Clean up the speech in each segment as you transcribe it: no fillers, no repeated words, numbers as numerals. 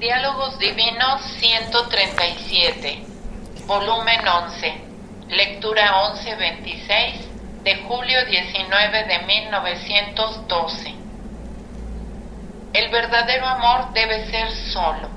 Diálogos Divinos 137, volumen 11, lectura 1126 de julio 19 de 1912. El verdadero amor debe ser solo.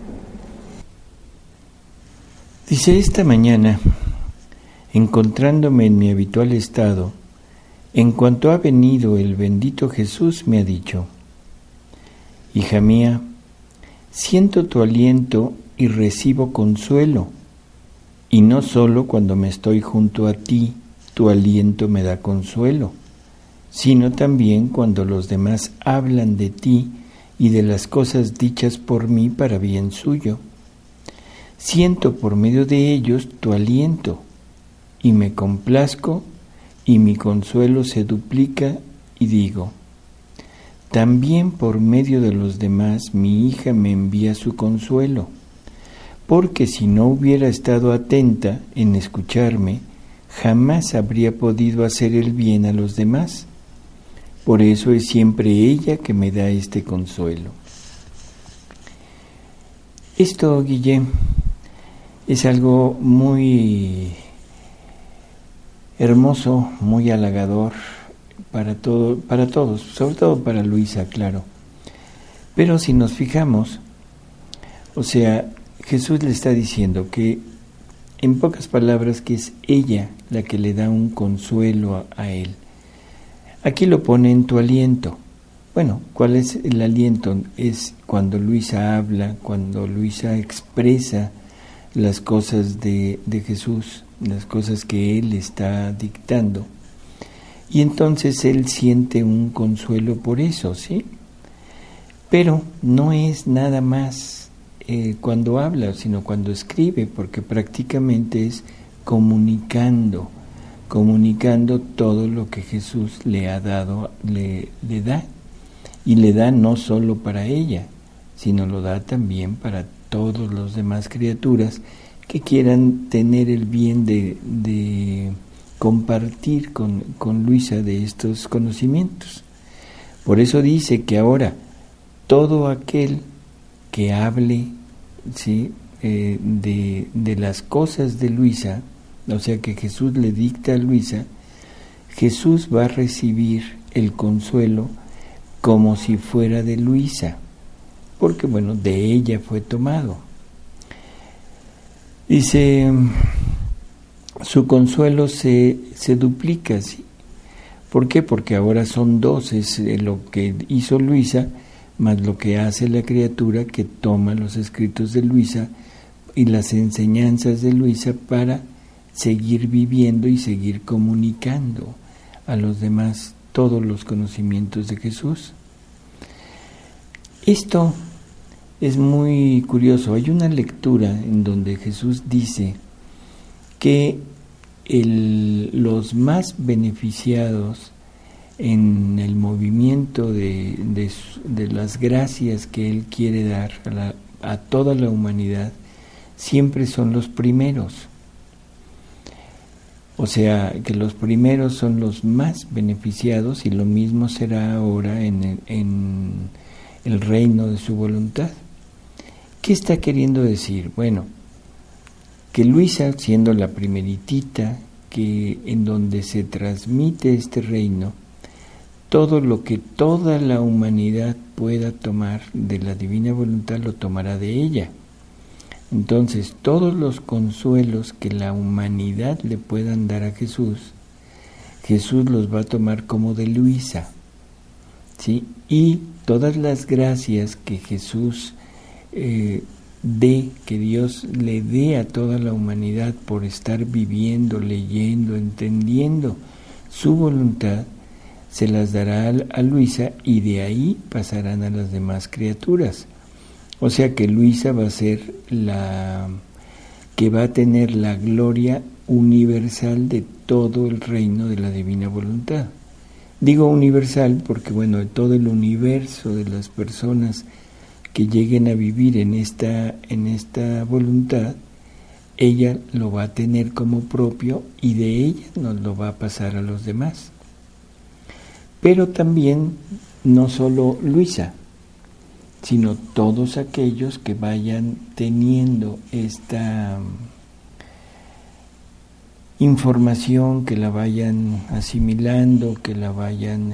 Dice: esta mañana, encontrándome en mi habitual estado, en cuanto ha venido el bendito Jesús, me ha dicho: hija mía, siento tu aliento y recibo consuelo, y no solo cuando me estoy junto a ti, tu aliento me da consuelo, sino también cuando los demás hablan de ti y de las cosas dichas por mí para bien suyo. Siento por medio de ellos tu aliento, y me complazco, y mi consuelo se duplica, y digo: también por medio de los demás mi hija me envía su consuelo, porque si no hubiera estado atenta en escucharme, jamás habría podido hacer el bien a los demás. Por eso es siempre ella que me da este consuelo. Esto, Guillem, es algo muy hermoso, muy halagador para todos, sobre todo para Luisa, claro. Pero si nos fijamos, o sea, Jesús le está diciendo que, en pocas palabras, que es ella la que le da un consuelo a él. Aquí lo pone en tu aliento. Bueno, ¿cuál es el aliento? Es cuando Luisa habla, cuando Luisa expresa las cosas de Jesús, las cosas que él está dictando. Y entonces él siente un consuelo por eso, ¿sí? Pero no es nada más cuando habla, sino cuando escribe, porque prácticamente es comunicando todo lo que Jesús le ha dado, le da. Y le da no solo para ella, sino lo da también para todos los demás criaturas que quieran tener el bien de compartir con Luisa de estos conocimientos. Por eso dice que ahora todo aquel que hable, ¿sí?, de las cosas de Luisa, o sea que Jesús le dicta a Luisa, Jesús va a recibir el consuelo como si fuera de Luisa, porque bueno, de ella fue tomado. Dice: su consuelo se duplica, ¿sí? ¿Por qué? Porque ahora son dos, es lo que hizo Luisa, más lo que hace la criatura que toma los escritos de Luisa y las enseñanzas de Luisa para seguir viviendo y seguir comunicando a los demás todos los conocimientos de Jesús. Esto es muy curioso. Hay una lectura en donde Jesús dice que los más beneficiados en el movimiento de las gracias que Él quiere dar a toda la humanidad siempre son los primeros. O sea, que los primeros son los más beneficiados, y lo mismo será ahora en el reino de su voluntad. ¿Qué está queriendo decir? Bueno, que Luisa, siendo la primeritita que en donde se transmite este reino, todo lo que toda la humanidad pueda tomar de la divina voluntad lo tomará de ella. Entonces, todos los consuelos que la humanidad le puedan dar a Jesús, Jesús los va a tomar como de Luisa, ¿sí? Y todas las gracias que Jesús que Dios le dé a toda la humanidad por estar viviendo, leyendo, entendiendo su voluntad, se las dará a Luisa, y de ahí pasarán a las demás criaturas. O sea que Luisa va a ser la que va a tener la gloria universal de todo el reino de la divina voluntad. Digo universal porque, bueno, de todo el universo de las personas que lleguen a vivir en esta voluntad, ella lo va a tener como propio, y de ella nos lo va a pasar a los demás. Pero también no solo Luisa, sino todos aquellos que vayan teniendo esta información, que la vayan asimilando, que la vayan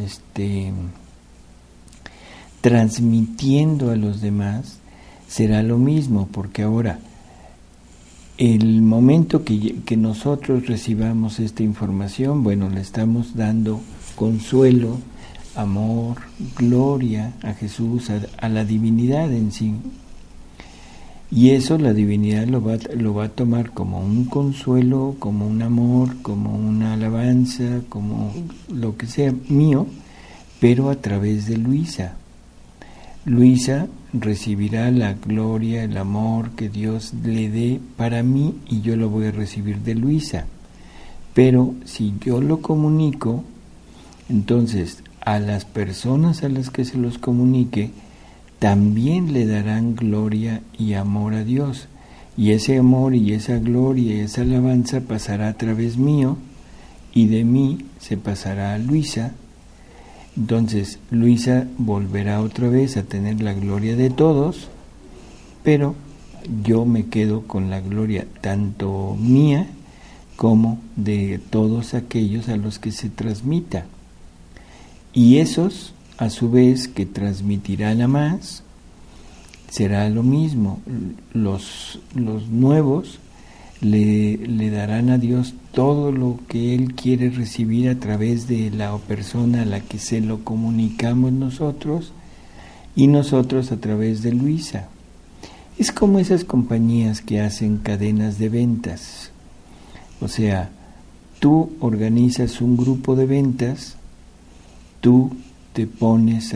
transmitiendo a los demás, será lo mismo, porque ahora el momento que nosotros recibamos esta información, bueno, le estamos dando consuelo, amor, gloria a Jesús, a la divinidad en sí. Y eso la divinidad lo va a tomar como un consuelo, como un amor, como una alabanza, como lo que sea mío, pero a través de Luisa. Luisa recibirá la gloria, el amor que Dios le dé para mí y yo lo voy a recibir de Luisa. Pero si yo lo comunico, entonces a las personas a las que se los comunique, también le darán gloria y amor a Dios. Y ese amor y esa gloria y esa alabanza pasará a través mío y de mí se pasará a Luisa. Entonces Luisa volverá otra vez a tener la gloria de todos, pero yo me quedo con la gloria tanto mía como de todos aquellos a los que se transmita. Y esos, a su vez, que transmitirán a más, será lo mismo. Los nuevos le darán a Dios todo lo que Él quiere recibir a través de la persona a la que se lo comunicamos nosotros y nosotros a través de Luisa. Es como esas compañías que hacen cadenas de ventas. O sea, tú organizas un grupo de ventas, tú te pones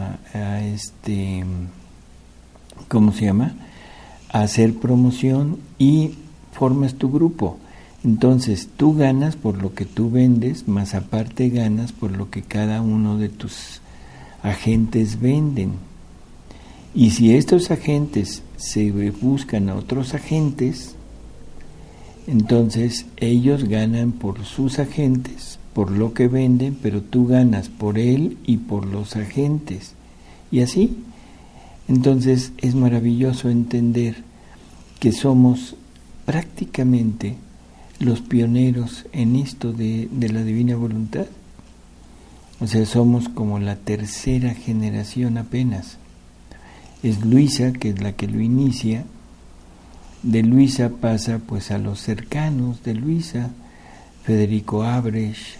¿cómo se llama? A hacer promoción y formas tu grupo. Entonces tú ganas por lo que tú vendes, más aparte ganas por lo que cada uno de tus agentes venden. Y si estos agentes se buscan a otros agentes, entonces ellos ganan por sus agentes, por lo que venden, pero tú ganas por él y por los agentes. Y así. Entonces es maravilloso entender que somos prácticamente los pioneros en esto de la divina voluntad. O sea, somos como la tercera generación apenas. Es Luisa, que es la que lo inicia. De Luisa pasa pues a los cercanos de Luisa, Federico Abresch,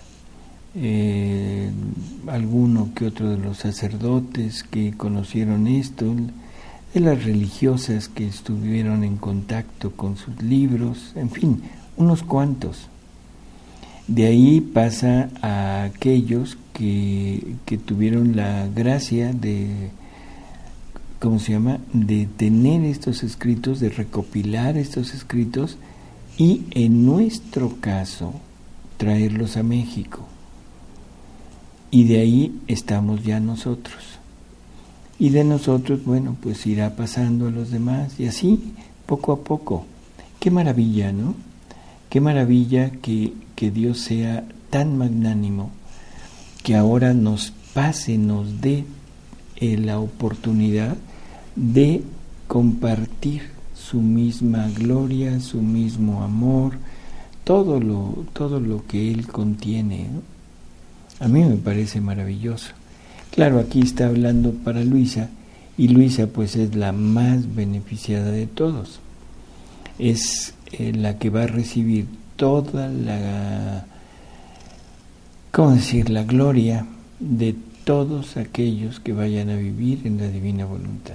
alguno que otro de los sacerdotes que conocieron esto, de las religiosas que estuvieron en contacto con sus libros, en fin, unos cuantos. De ahí pasa a aquellos que tuvieron la gracia de, ¿cómo se llama?, de tener estos escritos, de recopilar estos escritos y en nuestro caso traerlos a México. Y de ahí estamos ya nosotros. Y de nosotros, bueno, pues irá pasando a los demás y así, poco a poco. Qué maravilla, ¿no? Qué maravilla que Dios sea tan magnánimo, que ahora nos pase, nos dé la oportunidad de compartir su misma gloria, su mismo amor, todo lo que Él contiene, ¿no? A mí me parece maravilloso. Claro, aquí está hablando para Luisa, y Luisa pues es la más beneficiada de todos. Es la que va a recibir toda la, ¿cómo decir?, la gloria de todos aquellos que vayan a vivir en la divina voluntad.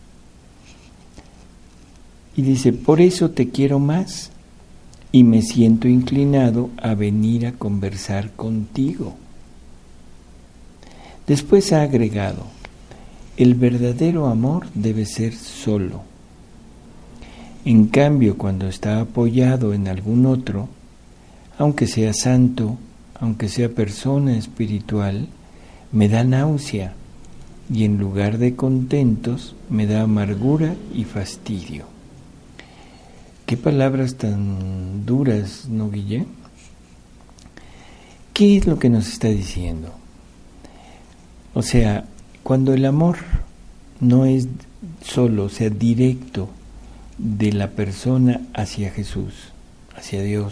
Y dice, por eso te quiero más y me siento inclinado a venir a conversar contigo. Después ha agregado, el verdadero amor debe ser solo. En cambio, cuando está apoyado en algún otro, aunque sea santo, aunque sea persona espiritual, me da náusea y en lugar de contentos me da amargura y fastidio. Qué palabras tan duras, ¿no, Guille? ¿Qué es lo que nos está diciendo? O sea, cuando el amor no es solo, o sea, directo de la persona hacia Jesús, hacia Dios.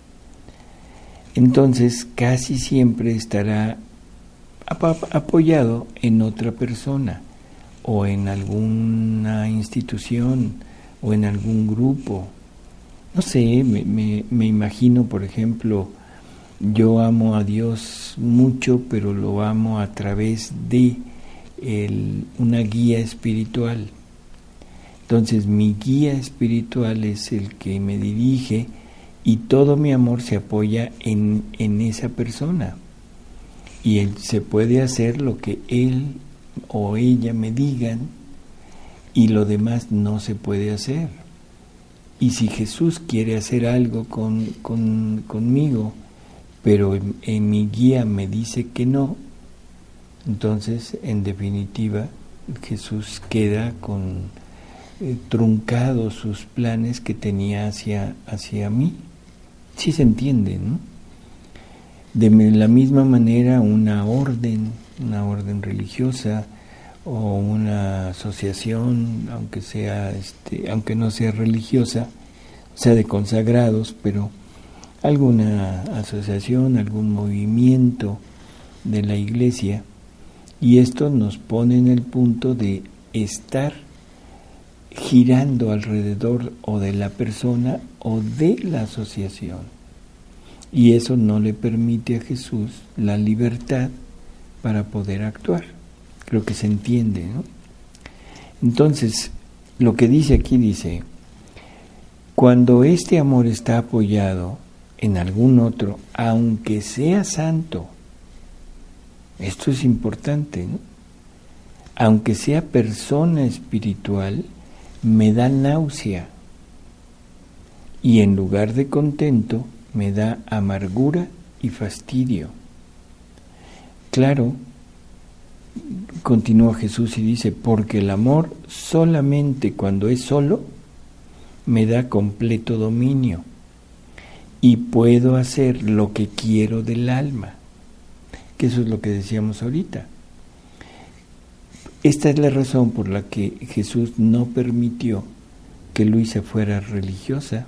Entonces casi siempre estará apoyado en otra persona o en alguna institución o en algún grupo. No sé, me imagino, por ejemplo, yo amo a Dios mucho, pero lo amo a través de una guía espiritual. Entonces mi guía espiritual es el que me dirige y todo mi amor se apoya en esa persona. Y se puede hacer lo que él o ella me digan y lo demás no se puede hacer. Y si Jesús quiere hacer algo conmigo, pero en mi guía me dice que no, entonces en definitiva Jesús queda con truncados sus planes que tenía hacia mí. Sí se entiende, ¿no? De la misma manera una orden religiosa o una asociación, aunque no sea religiosa, sea de consagrados, pero alguna asociación, algún movimiento de la Iglesia, y esto nos pone en el punto de estar girando alrededor o de la persona o de la asociación. Y eso no le permite a Jesús la libertad para poder actuar. Creo que se entiende, ¿no? Entonces, lo que dice aquí dice, cuando este amor está apoyado en algún otro, aunque sea santo, esto es importante, ¿no? Aunque sea persona espiritual, me da náusea y en lugar de contento me da amargura y fastidio. Claro, continúa Jesús y dice, porque el amor solamente cuando es solo me da completo dominio y puedo hacer lo que quiero del alma, que eso es lo que decíamos ahorita. Esta es la razón por la que Jesús no permitió que Luisa fuera religiosa.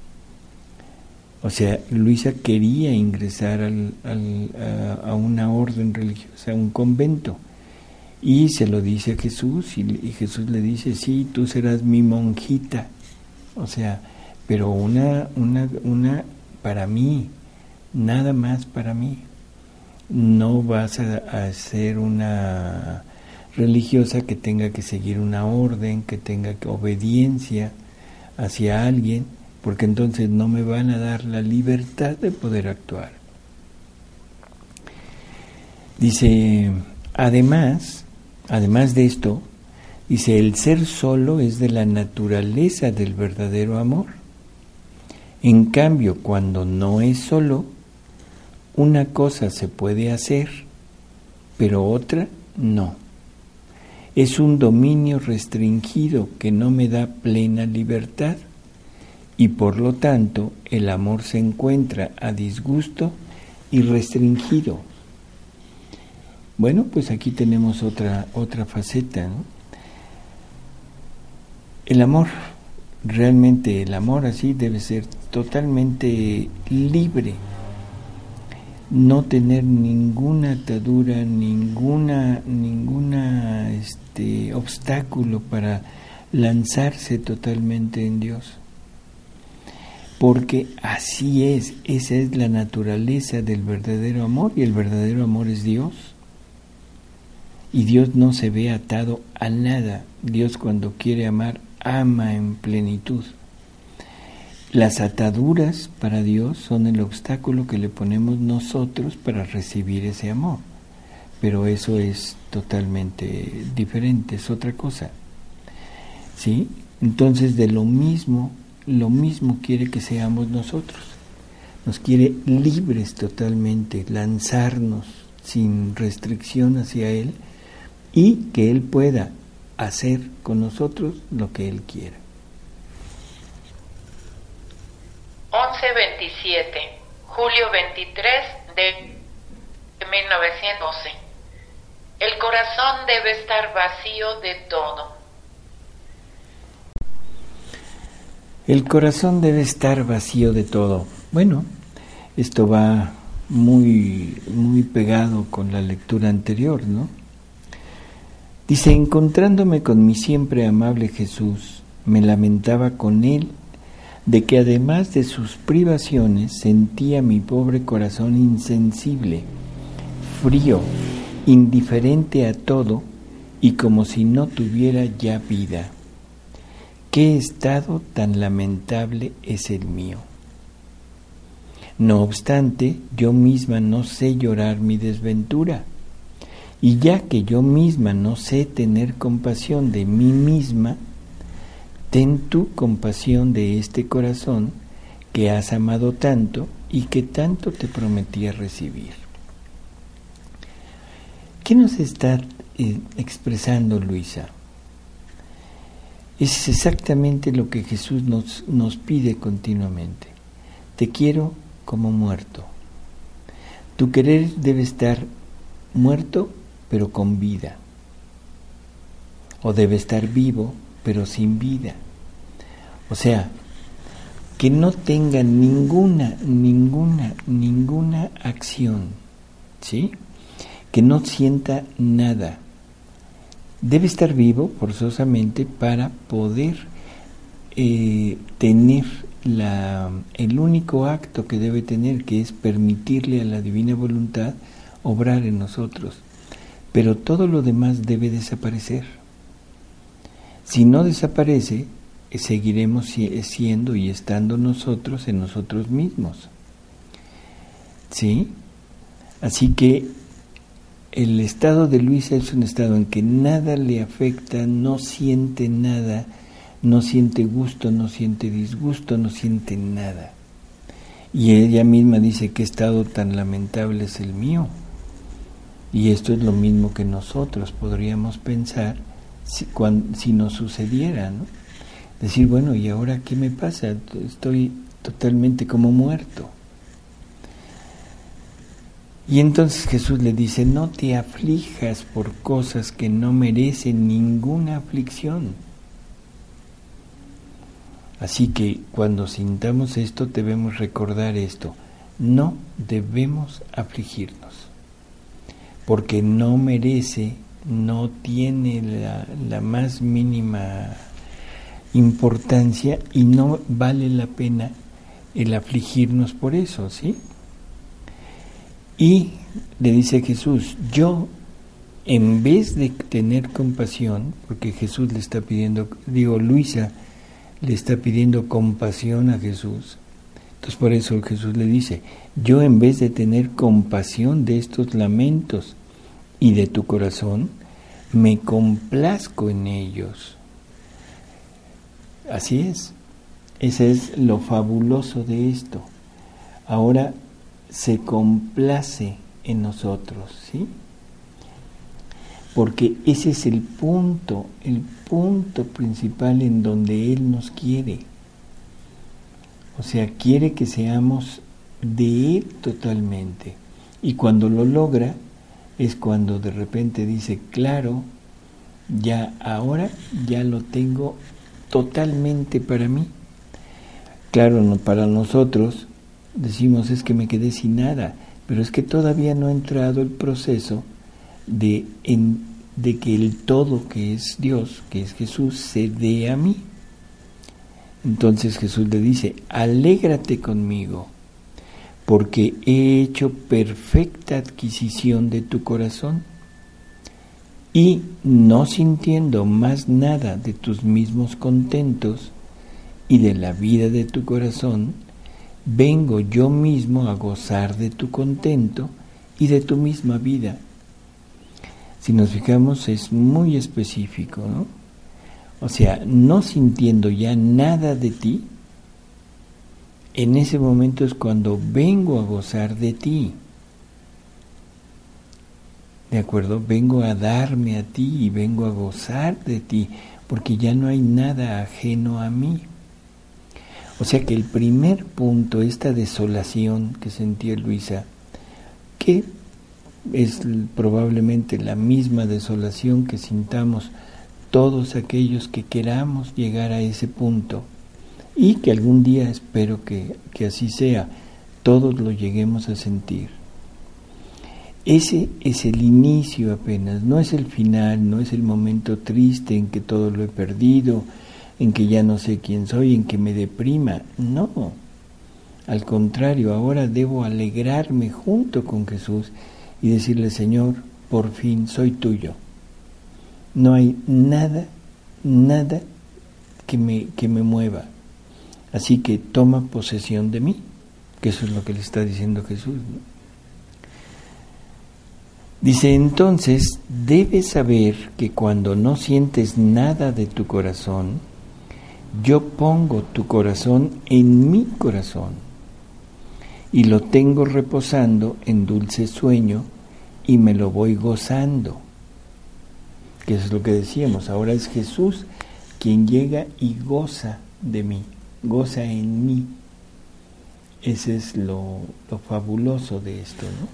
O sea, Luisa quería ingresar a una orden religiosa, a un convento, y se lo dice a Jesús, y Jesús le dice, sí, tú serás mi monjita, o sea, pero una para mí, nada más para mí. No vas a ser una religiosa que tenga que seguir una orden, que tenga obediencia hacia alguien, porque entonces no me van a dar la libertad de poder actuar. Dice, además de esto, dice, el ser solo es de la naturaleza del verdadero amor. En cambio, cuando no es solo, una cosa se puede hacer, pero otra no. Es un dominio restringido que no me da plena libertad y por lo tanto el amor se encuentra a disgusto y restringido. Bueno, pues aquí tenemos otra faceta, ¿no? El amor, realmente el amor así debe ser totalmente libre, no tener ninguna atadura, ninguna obstáculo para lanzarse totalmente en Dios. Porque así es, esa es la naturaleza del verdadero amor, y el verdadero amor es Dios. Y Dios no se ve atado a nada. Dios cuando quiere amar, ama en plenitud. Las ataduras para Dios son el obstáculo que le ponemos nosotros para recibir ese amor. Pero eso es totalmente diferente, es otra cosa. ¿Sí? Entonces de lo mismo quiere que seamos nosotros. Nos quiere libres totalmente, lanzarnos sin restricción hacia Él y que Él pueda hacer con nosotros lo que Él quiera. 11/27, julio 23 de 1912. El corazón debe estar vacío de todo. El corazón debe estar vacío de todo. Bueno, esto va muy pegado con la lectura anterior, ¿no? Dice, encontrándome con mi siempre amable Jesús, me lamentaba con él de que además de sus privaciones sentía mi pobre corazón insensible, frío, indiferente a todo y como si no tuviera ya vida. ¿Qué estado tan lamentable es el mío? No obstante, yo misma no sé llorar mi desventura, y ya que yo misma no sé tener compasión de mí misma, ten tú compasión de este corazón que has amado tanto y que tanto te prometía recibir. ¿Qué nos está expresando Luisa? Es exactamente lo que Jesús nos pide continuamente. Te quiero como muerto. Tu querer debe estar muerto, pero con vida. O debe estar vivo, pero sin vida. O sea, que no tenga ninguna acción, ¿sí? Que no sienta nada. Debe estar vivo forzosamente para poder tener el único acto que debe tener, que es permitirle a la divina voluntad obrar en nosotros. Pero todo lo demás debe desaparecer. Si no desaparece, seguiremos siendo y estando nosotros en nosotros mismos. ¿Sí? Así que el estado de Luisa es un estado en que nada le afecta, no siente nada, no siente gusto, no siente disgusto, no siente nada. Y ella misma dice, qué estado tan lamentable es el mío. Y esto es lo mismo que nosotros podríamos pensar si nos sucediera, ¿no? Decir, bueno, ¿y ahora qué me pasa? Estoy totalmente como muerto. Y entonces Jesús le dice, no te aflijas por cosas que no merecen ninguna aflicción. Así que cuando sintamos esto debemos recordar esto, no debemos afligirnos, porque no merece, no tiene la más mínima importancia y no vale la pena el afligirnos por eso, ¿sí? Y le dice Jesús, yo en vez de tener compasión, porque Jesús le está pidiendo, Luisa le está pidiendo compasión a Jesús, entonces por eso Jesús le dice, yo en vez de tener compasión de estos lamentos y de tu corazón, me complazco en ellos. Así es, ese es lo fabuloso de esto. Ahora se complace en nosotros, ¿sí? Porque ese es el punto principal en donde Él nos quiere. O sea, quiere que seamos de Él totalmente. Y cuando lo logra, es cuando de repente dice, claro, ya ahora ya lo tengo totalmente para mí. Claro, no, para nosotros decimos es que me quedé sin nada, pero es que todavía no ha entrado el proceso de que el todo que es Dios, que es Jesús, se dé a mí. Entonces Jesús le dice, alégrate conmigo, porque he hecho perfecta adquisición de tu corazón, y no sintiendo más nada de tus mismos contentos y de la vida de tu corazón, vengo yo mismo a gozar de tu contento y de tu misma vida. Si nos fijamos, es muy específico, ¿no? O sea, no sintiendo ya nada de ti, en ese momento es cuando vengo a gozar de ti. ¿De acuerdo? Vengo a darme a ti y vengo a gozar de ti, porque ya no hay nada ajeno a mí. O sea que el primer punto, esta desolación que sentía Luisa, que es probablemente la misma desolación que sintamos todos aquellos que queramos llegar a ese punto, y que algún día, espero que así sea, todos lo lleguemos a sentir. Ese es el inicio apenas, no es el final, no es el momento triste en que todo lo he perdido, en que ya no sé quién soy, en que me deprima. No, al contrario, ahora debo alegrarme junto con Jesús y decirle: Señor, por fin soy tuyo. No hay nada que me mueva. Así que toma posesión de mí, que eso es lo que le está diciendo Jesús, ¿no? Dice: entonces debes saber que cuando no sientes nada de tu corazón, yo pongo tu corazón en mi corazón y lo tengo reposando en dulce sueño y me lo voy gozando. Que eso es lo que decíamos, ahora es Jesús quien llega y goza de mí, goza en mí. Ese es lo fabuloso de esto, ¿no?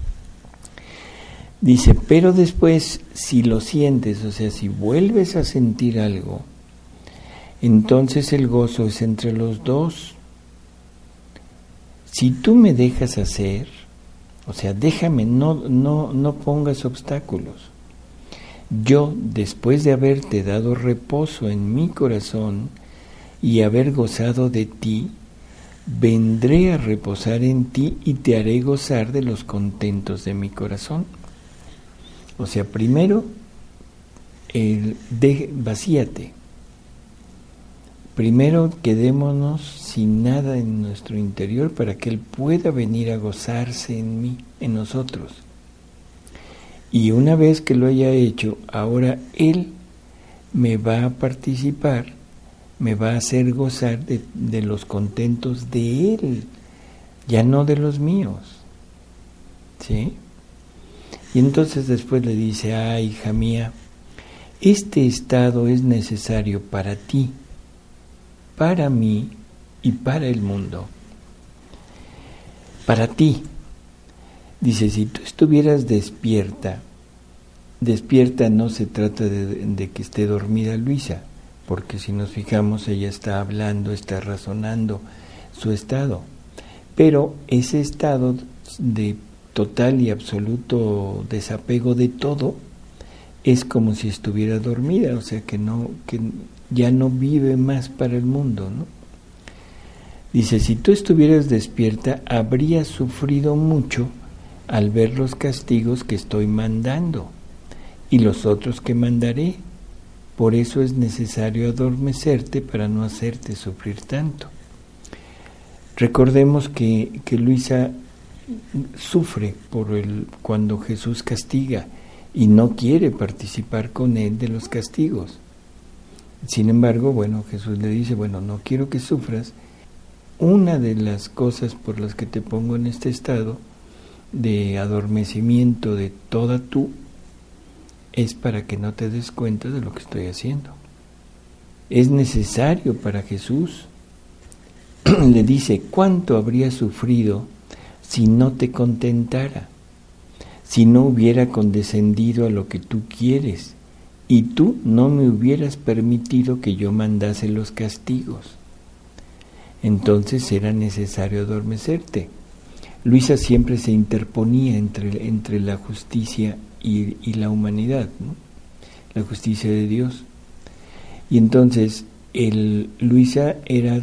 Dice: pero después, si lo sientes, o sea, si vuelves a sentir algo, entonces el gozo es entre los dos. Si tú me dejas hacer, o sea, déjame, no pongas obstáculos. Yo, después de haberte dado reposo en mi corazón y haber gozado de ti, vendré a reposar en ti y te haré gozar de los contentos de mi corazón. O sea, primero, vacíate. Primero quedémonos sin nada en nuestro interior para que Él pueda venir a gozarse en mí, en nosotros. Y una vez que lo haya hecho, ahora Él me va a participar, me va a hacer gozar de los contentos de Él, ya no de los míos. ¿Sí? Y entonces después le dice: hija mía, este estado es necesario para ti, para mí y para el mundo. Para ti. Dice: si tú estuvieras despierta no se trata de que esté dormida Luisa, porque si nos fijamos ella está hablando, está razonando su estado, pero ese estado de total y absoluto desapego de todo es como si estuviera dormida, o sea que ya no vive más para el mundo, ¿no? Dice: si tú estuvieras despierta, habrías sufrido mucho al ver los castigos que estoy mandando y los otros que mandaré. Por eso es necesario adormecerte para no hacerte sufrir tanto. Recordemos que Luisa sufre cuando Jesús castiga y no quiere participar con él de los castigos. Sin embargo, Jesús le dice: no quiero que sufras. Una de las cosas por las que te pongo en este estado de adormecimiento de toda tú es para que no te des cuenta de lo que estoy haciendo. Es necesario para Jesús. Le dice: ¿cuánto habría sufrido si no te contentara? Si no hubiera condescendido a lo que tú quieres y tú no me hubieras permitido que yo mandase los castigos. Entonces era necesario adormecerte. Luisa siempre se interponía entre la justicia y la humanidad, ¿no? La justicia de Dios. Y entonces Luisa era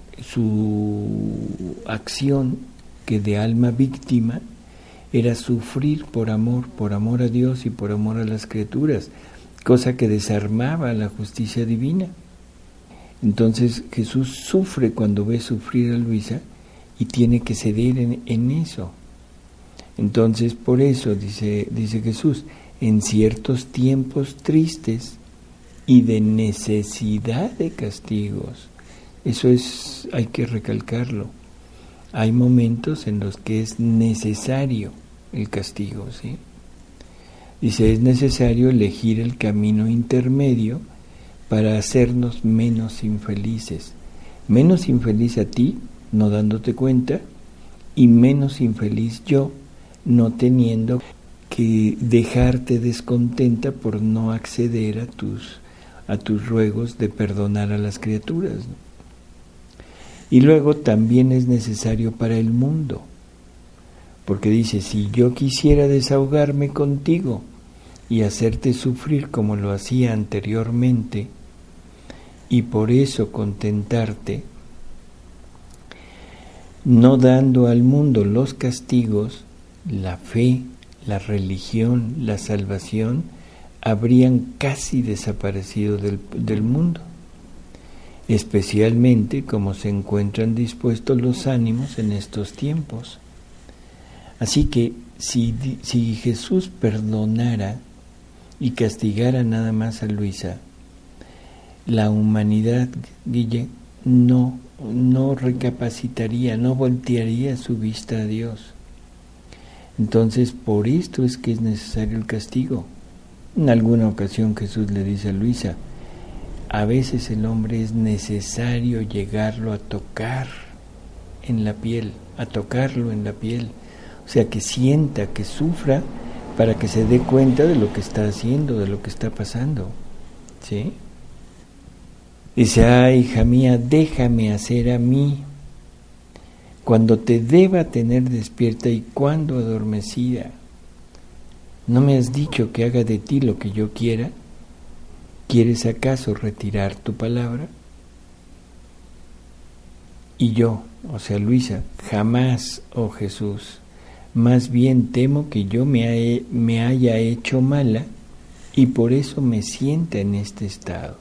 su acción, que de alma víctima, era sufrir por amor a Dios y por amor a las criaturas, cosa que desarmaba la justicia divina. Entonces Jesús sufre cuando ve sufrir a Luisa y tiene que ceder en eso. Entonces por eso dice Jesús: en ciertos tiempos tristes y de necesidad de castigos. Eso hay que recalcarlo. Hay momentos en los que es necesario el castigo, ¿sí? Dice: es necesario elegir el camino intermedio para hacernos menos infelices. Menos infeliz a ti, no dándote cuenta, y menos infeliz yo, no teniendo que dejarte descontenta por no acceder a tus ruegos de perdonar a las criaturas, ¿no? Y luego también es necesario para el mundo, porque dice, si yo quisiera desahogarme contigo y hacerte sufrir como lo hacía anteriormente, y por eso contentarte, no dando al mundo los castigos, la fe, la religión, la salvación, habrían casi desaparecido del mundo, especialmente como se encuentran dispuestos los ánimos en estos tiempos. Así que si Jesús perdonara y castigara nada más a Luisa, la humanidad, Guille, no recapacitaría, no voltearía su vista a Dios. Entonces, por esto es que es necesario el castigo. En alguna ocasión Jesús le dice a Luisa, a veces el hombre es necesario llegarlo a tocar en la piel, a tocarlo en la piel, o sea, que sienta, que sufra, para que se dé cuenta de lo que está haciendo, de lo que está pasando, ¿sí? Dice, ay, hija mía, déjame hacer a mí, cuando te deba tener despierta y cuando adormecida. ¿No me has dicho que haga de ti lo que yo quiera? ¿Quieres acaso retirar tu palabra? Y yo, o sea, Luisa, jamás, oh Jesús, más bien temo que yo me haya hecho mala y por eso me sienta en este estado.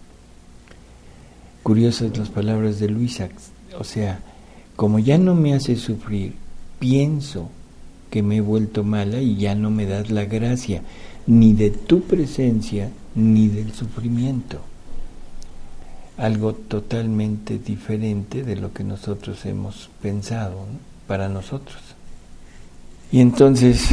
Curiosas las palabras de Luisa, o sea, como ya no me hace sufrir, pienso que me he vuelto mala y ya no me das la gracia, ni de tu presencia, ni del sufrimiento. Algo totalmente diferente de lo que nosotros hemos pensado, ¿no? Para nosotros. Y entonces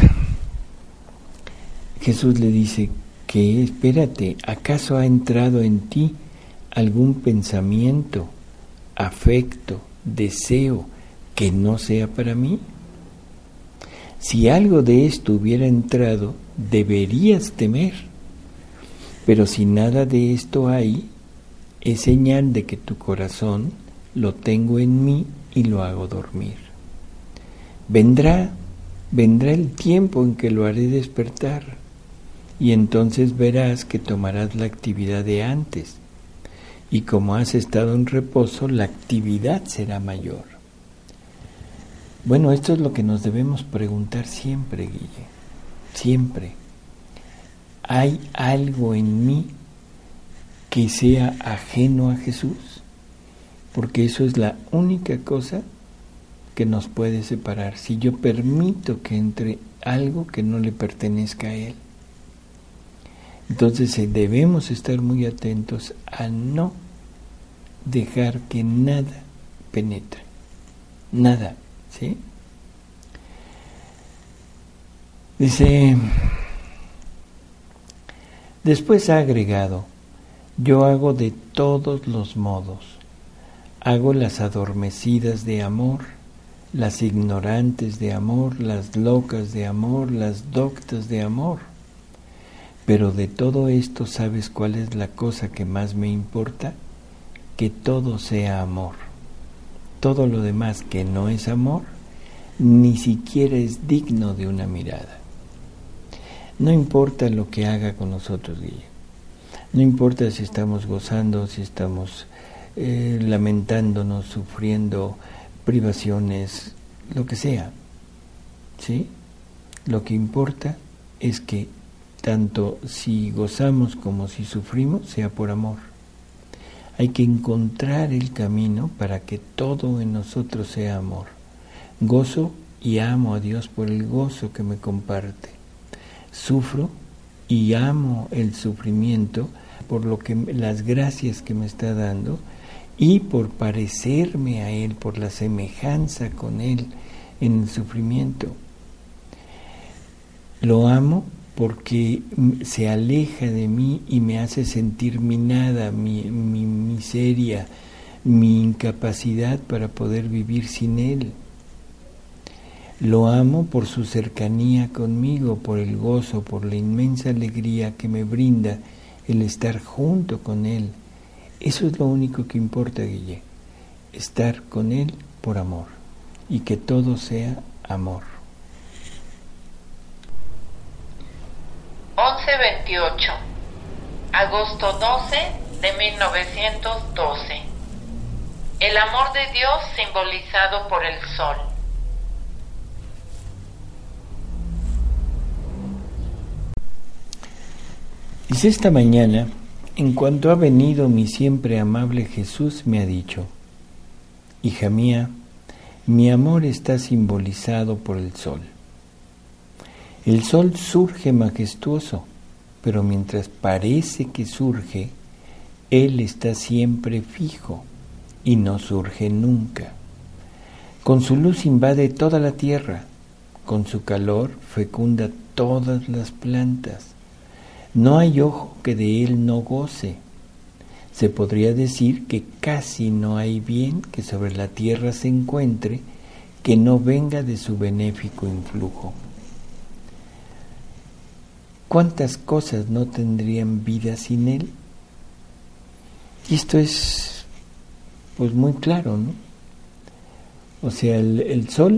Jesús le dice que espérate, ¿acaso ha entrado en ti algún pensamiento, afecto, deseo que no sea para mí? Si algo de esto hubiera entrado, deberías temer, pero si nada de esto hay, es señal de que tu corazón lo tengo en mí y lo hago dormir. Vendrá el tiempo en que lo haré despertar, y entonces verás que tomarás la actividad de antes, y como has estado en reposo, la actividad será mayor. Bueno, esto es lo que nos debemos preguntar siempre, Guille, siempre. ¿Hay algo en mí que sea ajeno a Jesús? Porque eso es la única cosa que nos puede separar. Si yo permito que entre algo que no le pertenezca a Él. Entonces debemos estar muy atentos a no dejar que nada penetre. Nada, ¿sí? Dice, después ha agregado, yo hago de todos los modos, hago las adormecidas de amor, las ignorantes de amor, las locas de amor, las doctas de amor. Pero de todo esto, ¿sabes cuál es la cosa que más me importa? Que todo sea amor. Todo lo demás que no es amor, ni siquiera es digno de una mirada. No importa lo que haga con nosotros, Guille. No importa si estamos gozando, si estamos lamentándonos, sufriendo privaciones, lo que sea, ¿sí? Lo que importa es que tanto si gozamos como si sufrimos, sea por amor. Hay que encontrar el camino para que todo en nosotros sea amor. Gozo y amo a Dios por el gozo que me comparte. Sufro y amo el sufrimiento por las gracias que me está dando y por parecerme a Él, por la semejanza con Él en el sufrimiento. Lo amo porque se aleja de mí y me hace sentir mi nada, mi miseria, mi incapacidad para poder vivir sin Él. Lo amo por su cercanía conmigo, por el gozo, por la inmensa alegría que me brinda el estar junto con Él. Eso es lo único que importa, Guille. Estar con Él por amor. Y que todo sea amor. 11/28, agosto 12 de 1912. El amor de Dios simbolizado por el sol. Dice: esta mañana, en cuanto ha venido mi siempre amable Jesús, me ha dicho: hija mía, mi amor está simbolizado por el sol. El sol surge majestuoso, pero mientras parece que surge, él está siempre fijo y no surge nunca. Con su luz invade toda la tierra, con su calor fecunda todas las plantas. No hay ojo que de él no goce. Se podría decir que casi no hay bien que sobre la tierra se encuentre que no venga de su benéfico influjo. ¿Cuántas cosas no tendrían vida sin él? Y esto es pues muy claro, ¿no? O sea, el sol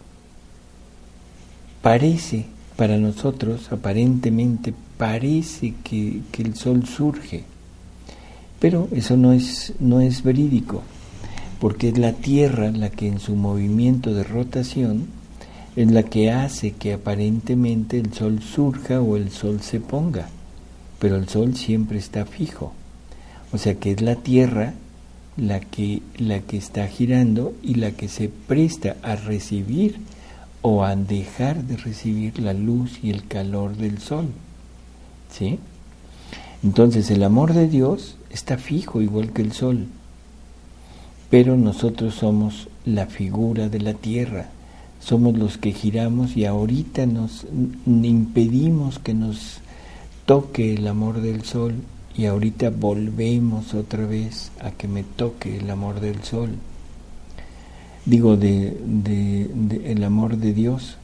parece, para nosotros, aparentemente parece que el sol surge, pero eso no es verídico, porque es la Tierra la que en su movimiento de rotación es la que hace que aparentemente el sol surja o el sol se ponga, pero el sol siempre está fijo. O sea que es la Tierra la que está girando y la que se presta a recibir o a dejar de recibir la luz y el calor del sol. ¿Sí? Entonces el amor de Dios está fijo igual que el sol, pero nosotros somos la figura de la Tierra. Somos los que giramos y ahorita nos impedimos que nos toque el amor del sol y ahorita volvemos otra vez a que me toque el amor del sol. Digo, el amor de Dios.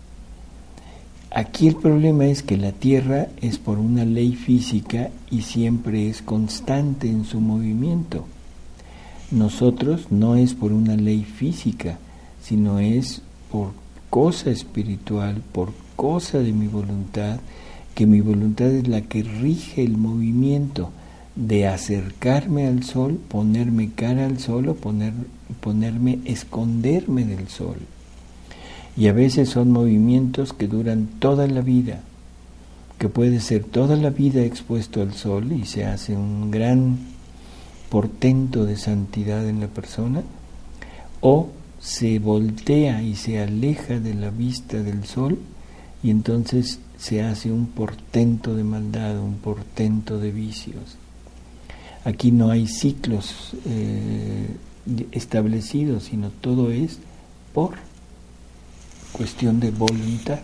Aquí el problema es que la Tierra es por una ley física y siempre es constante en su movimiento. Nosotros no es por una ley física, sino es por cosa espiritual, por cosa de mi voluntad, que mi voluntad es la que rige el movimiento de acercarme al sol, ponerme cara al sol o esconderme del sol. Y a veces son movimientos que duran toda la vida, que puede ser toda la vida expuesto al sol y se hace un gran portento de santidad en la persona, o se voltea y se aleja de la vista del sol y entonces se hace un portento de maldad, un portento de vicios. Aquí no hay ciclos establecidos, sino todo es por cuestión de voluntad.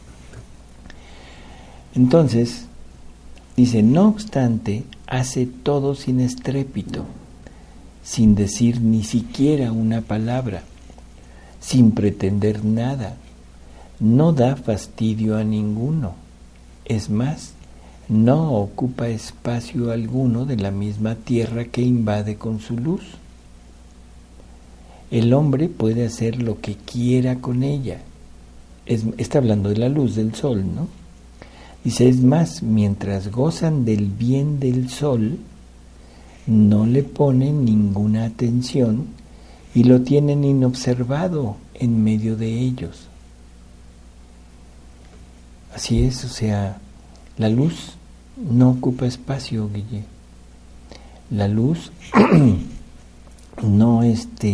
Entonces, dice, no obstante, hace todo sin estrépito, sin decir ni siquiera una palabra, sin pretender nada, no da fastidio a ninguno, es más, no ocupa espacio alguno de la misma tierra que invade con su luz. El hombre puede hacer lo que quiera con ella. Está hablando de la luz del sol, ¿no? Dice, es más, mientras gozan del bien del sol, no le ponen ninguna atención y lo tienen inobservado en medio de ellos. Así es, o sea, la luz no ocupa espacio, Guille. La luz no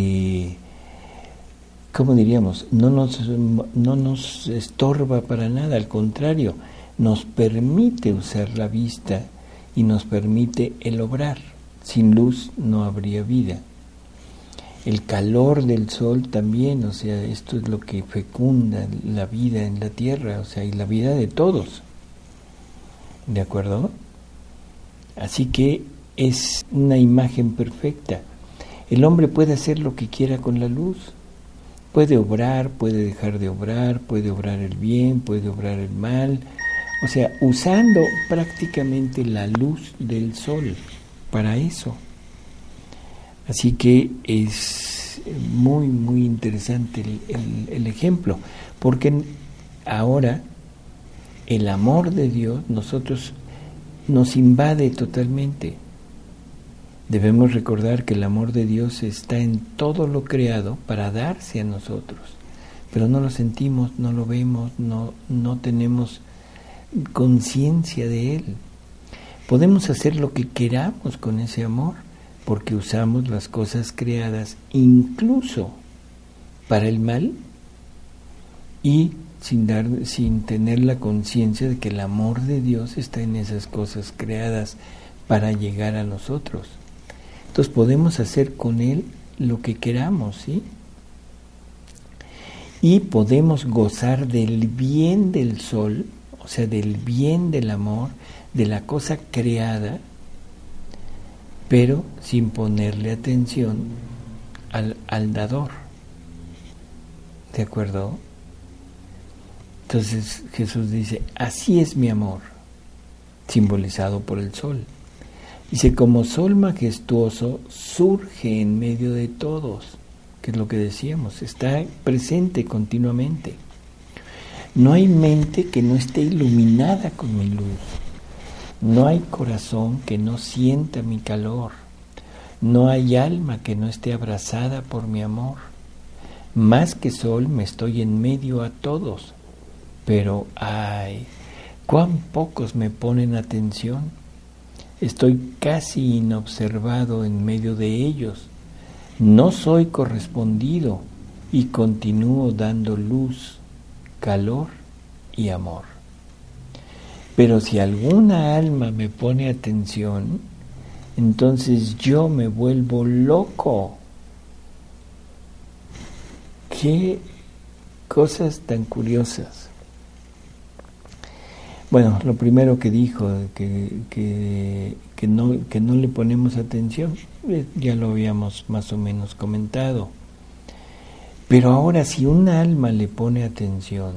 ¿cómo diríamos? No nos estorba para nada, al contrario, nos permite usar la vista y nos permite el obrar. Sin luz no habría vida. El calor del sol también, o sea, esto es lo que fecunda la vida en la tierra, o sea, y la vida de todos. ¿De acuerdo? Así que es una imagen perfecta. El hombre puede hacer lo que quiera con la luz. Puede obrar, puede dejar de obrar, puede obrar el bien, puede obrar el mal, o sea, usando prácticamente la luz del sol para eso. Así que es muy, muy interesante el ejemplo, porque ahora el amor de Dios nos invade totalmente. Debemos recordar que el amor de Dios está en todo lo creado para darse a nosotros, pero no lo sentimos, no lo vemos, no tenemos conciencia de él. Podemos hacer lo que queramos con ese amor, porque usamos las cosas creadas incluso para el mal y sin tener la conciencia de que el amor de Dios está en esas cosas creadas para llegar a nosotros. Entonces podemos hacer con él lo que queramos, ¿sí? Y podemos gozar del bien del sol, o sea, del bien del amor, de la cosa creada, pero sin ponerle atención al dador. ¿De acuerdo? Entonces Jesús dice, así es mi amor, simbolizado por el sol. Dice, como sol majestuoso surge en medio de todos, que es lo que decíamos, está presente continuamente. No hay mente que no esté iluminada con mi luz. No hay corazón que no sienta mi calor. No hay alma que no esté abrazada por mi amor. Más que sol me estoy en medio a todos, pero ¡ay! ¡Cuán pocos me ponen atención! Estoy casi inobservado en medio de ellos. No soy correspondido y continúo dando luz, calor y amor. Pero si alguna alma me pone atención, entonces yo me vuelvo loco. ¡Qué cosas tan curiosas! Bueno, lo primero que dijo, que no le ponemos atención, ya lo habíamos más o menos comentado. Pero ahora, si una alma le pone atención,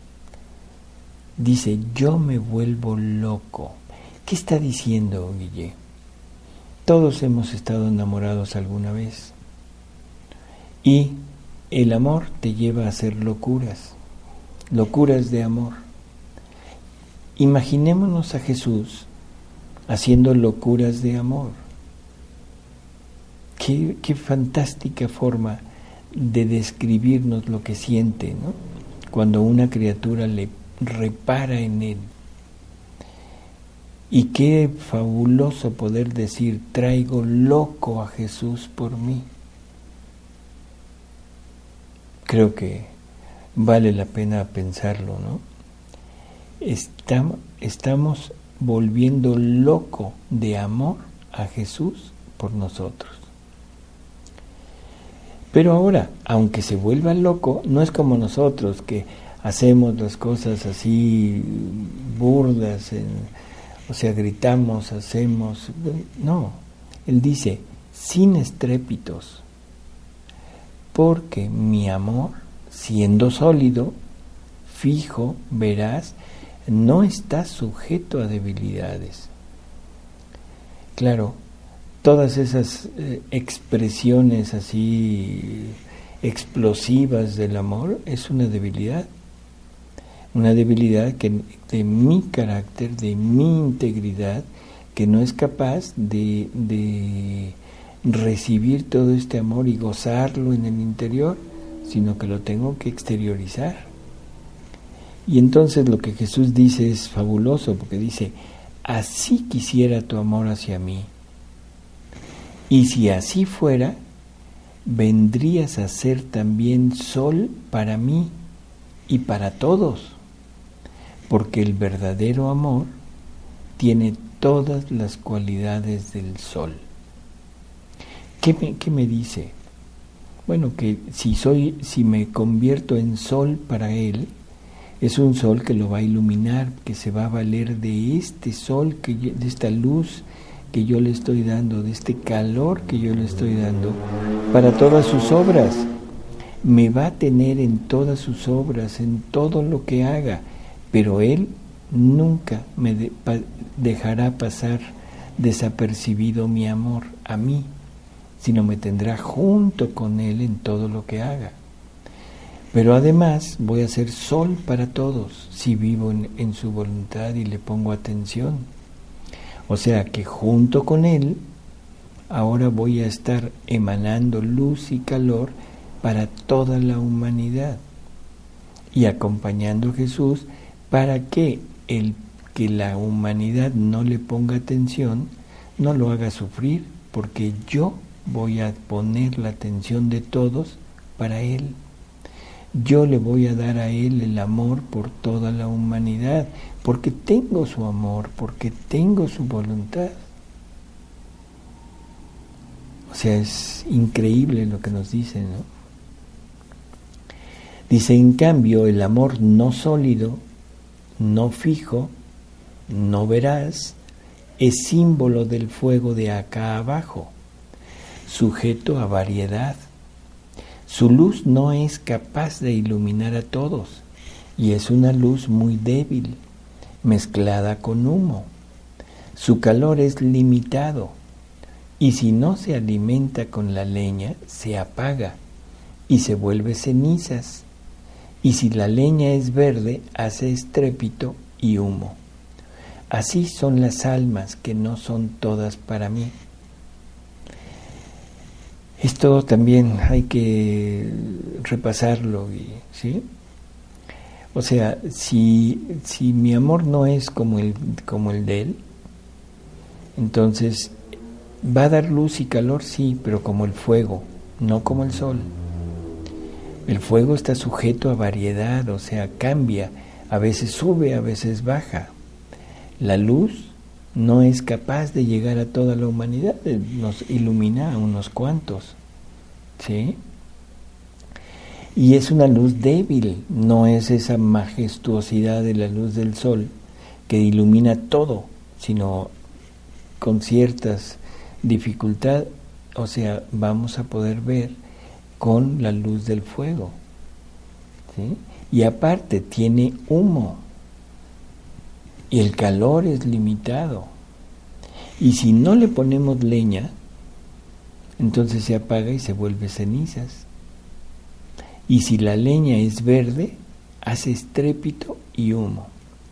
dice, yo me vuelvo loco. ¿Qué está diciendo, Guille? Todos hemos estado enamorados alguna vez. Y el amor te lleva a hacer locuras de amor. Imaginémonos a Jesús haciendo locuras de amor. Qué fantástica forma de describirnos lo que siente, ¿no? Cuando una criatura le repara en él. Y qué fabuloso poder decir, traigo loco a Jesús por mí. Creo que vale la pena pensarlo, ¿no? Estamos volviendo loco de amor a Jesús por nosotros. Pero ahora, aunque se vuelva loco, no es como nosotros que hacemos las cosas así burdas, o sea, gritamos, hacemos... No, él dice, sin estrépitos, porque mi amor, siendo sólido, fijo, veraz, no está sujeto a debilidades. Claro, todas esas expresiones así explosivas del amor es una debilidad que de mi carácter, de mi integridad, que no es capaz de recibir todo este amor y gozarlo en el interior, sino que lo tengo que exteriorizar. Y entonces lo que Jesús dice es fabuloso, porque dice, así quisiera tu amor hacia mí. Y si así fuera, vendrías a ser también sol para mí y para todos, porque el verdadero amor tiene todas las cualidades del sol. ¿Qué me dice? Bueno, que si me convierto en sol para él, es un sol que lo va a iluminar, que se va a valer de este sol, de esta luz que yo le estoy dando, de este calor que yo le estoy dando, para todas sus obras. me va a tener en todas sus obras, en todo lo que haga, pero Él nunca me dejará pasar desapercibido mi amor a mí, sino me tendrá junto con Él en todo lo que haga. Pero además voy a ser sol para todos si vivo en su voluntad y le pongo atención. O sea que junto con Él ahora voy a estar emanando luz y calor para toda la humanidad y acompañando a Jesús para que el que la humanidad no le ponga atención no lo haga sufrir, porque yo voy a poner la atención de todos para Él. Yo le voy a dar a Él el amor por toda la humanidad, porque tengo su amor, porque tengo su voluntad. O sea, es increíble lo que nos dice, ¿no? Dice, en cambio, el amor no sólido, no fijo, no veraz, es símbolo del fuego de acá abajo, sujeto a variedad. Su luz no es capaz de iluminar a todos, y es una luz muy débil, mezclada con humo. Su calor es limitado, y si no se alimenta con la leña, se apaga y se vuelve cenizas. Y si la leña es verde, hace estrépito y humo. Así son las almas que no son todas para mí. Esto también hay que repasarlo, ¿sí? O sea, si mi amor no es como el de Él, entonces va a dar luz y calor, sí, pero como el fuego, no como el sol. El fuego está sujeto a variedad, o sea, cambia, a veces sube, a veces baja. La luz no es capaz de llegar a toda la humanidad, nos ilumina a unos cuantos, ¿sí? Y es una luz débil, no es esa majestuosidad de la luz del sol que ilumina todo, sino con ciertas dificultades, o sea, vamos a poder ver con la luz del fuego, ¿sí? Y aparte tiene humo, y el calor es limitado, y si no le ponemos leña, entonces se apaga y se vuelve cenizas. Y si la leña es verde, hace estrépito y humo.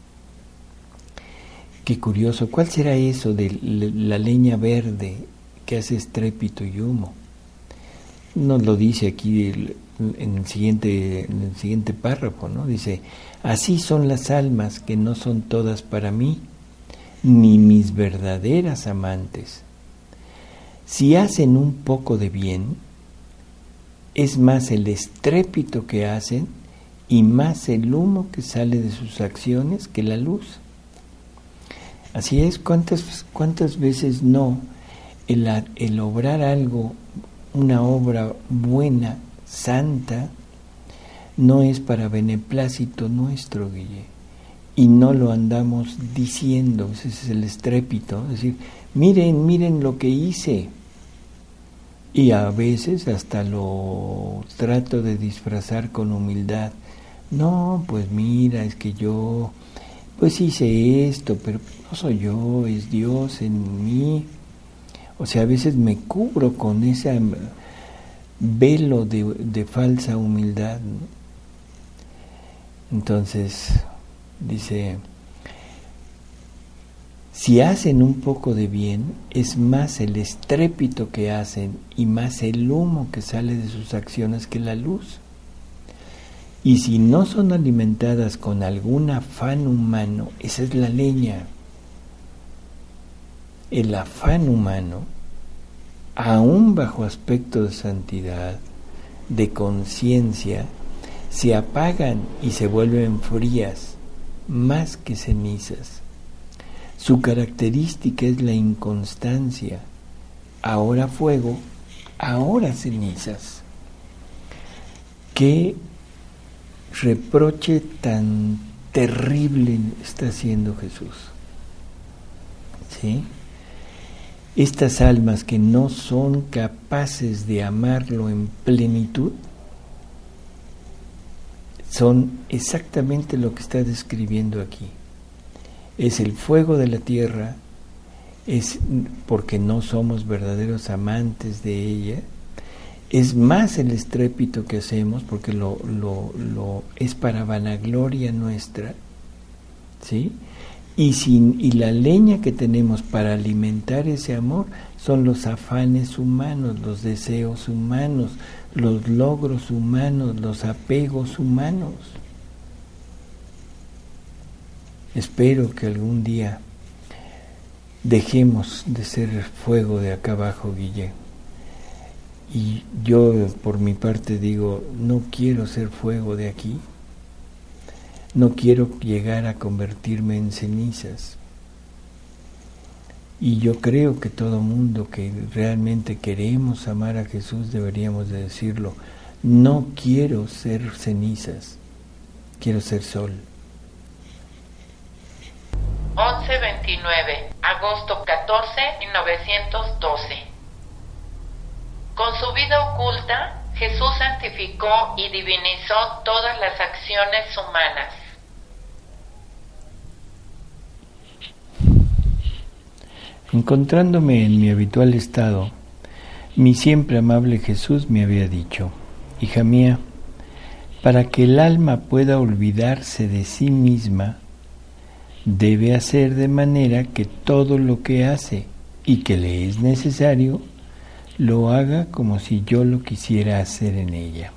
Qué curioso, ¿cuál será eso de la leña verde que hace estrépito y humo? Nos lo dice aquí en el siguiente párrafo, ¿no? Dice, así son las almas que no son todas para mí, ni mis verdaderas amantes. Si hacen un poco de bien, es más el estrépito que hacen y más el humo que sale de sus acciones que la luz. Así es, ¿cuántas veces no el obrar algo, una obra buena, santa, no es para beneplácito nuestro, Guille? Y no lo andamos diciendo, ese es el estrépito, es decir, miren lo que hice. Y a veces hasta lo trato de disfrazar con humildad. No, pues mira, es que yo pues hice esto, pero no soy yo, es Dios en mí. O sea, a veces me cubro con ese velo de falsa humildad, ¿no? Entonces, dice, si hacen un poco de bien, es más el estrépito que hacen y más el humo que sale de sus acciones que la luz. Y si no son alimentadas con algún afán humano, esa es la leña. El afán humano, aún bajo aspecto de santidad, de conciencia, se apagan y se vuelven frías, más que cenizas. Su característica es la inconstancia, ahora fuego, ahora cenizas. ¿Qué reproche tan terrible está haciendo Jesús? ¿Sí? Estas almas que no son capaces de amarlo en plenitud, son exactamente lo que está describiendo aquí. Es el fuego de la tierra, es porque no somos verdaderos amantes de ella, es más el estrépito que hacemos porque lo es para vanagloria nuestra, ¿sí? Y la leña que tenemos para alimentar ese amor son los afanes humanos, los deseos humanos, los logros humanos, los apegos humanos. Espero que algún día dejemos de ser fuego de acá abajo, Guille. Y yo por mi parte digo, no quiero ser fuego de aquí, no quiero llegar a convertirme en cenizas. Y yo creo que todo mundo que realmente queremos amar a Jesús deberíamos de decirlo, no quiero ser cenizas, quiero ser sol. 11-29, agosto 14, 1912. Con su vida oculta, Jesús santificó y divinizó todas las acciones humanas. Encontrándome en mi habitual estado, mi siempre amable Jesús me había dicho, hija mía, para que el alma pueda olvidarse de sí misma, debe hacer de manera que todo lo que hace y que le es necesario, lo haga como si yo lo quisiera hacer en ella.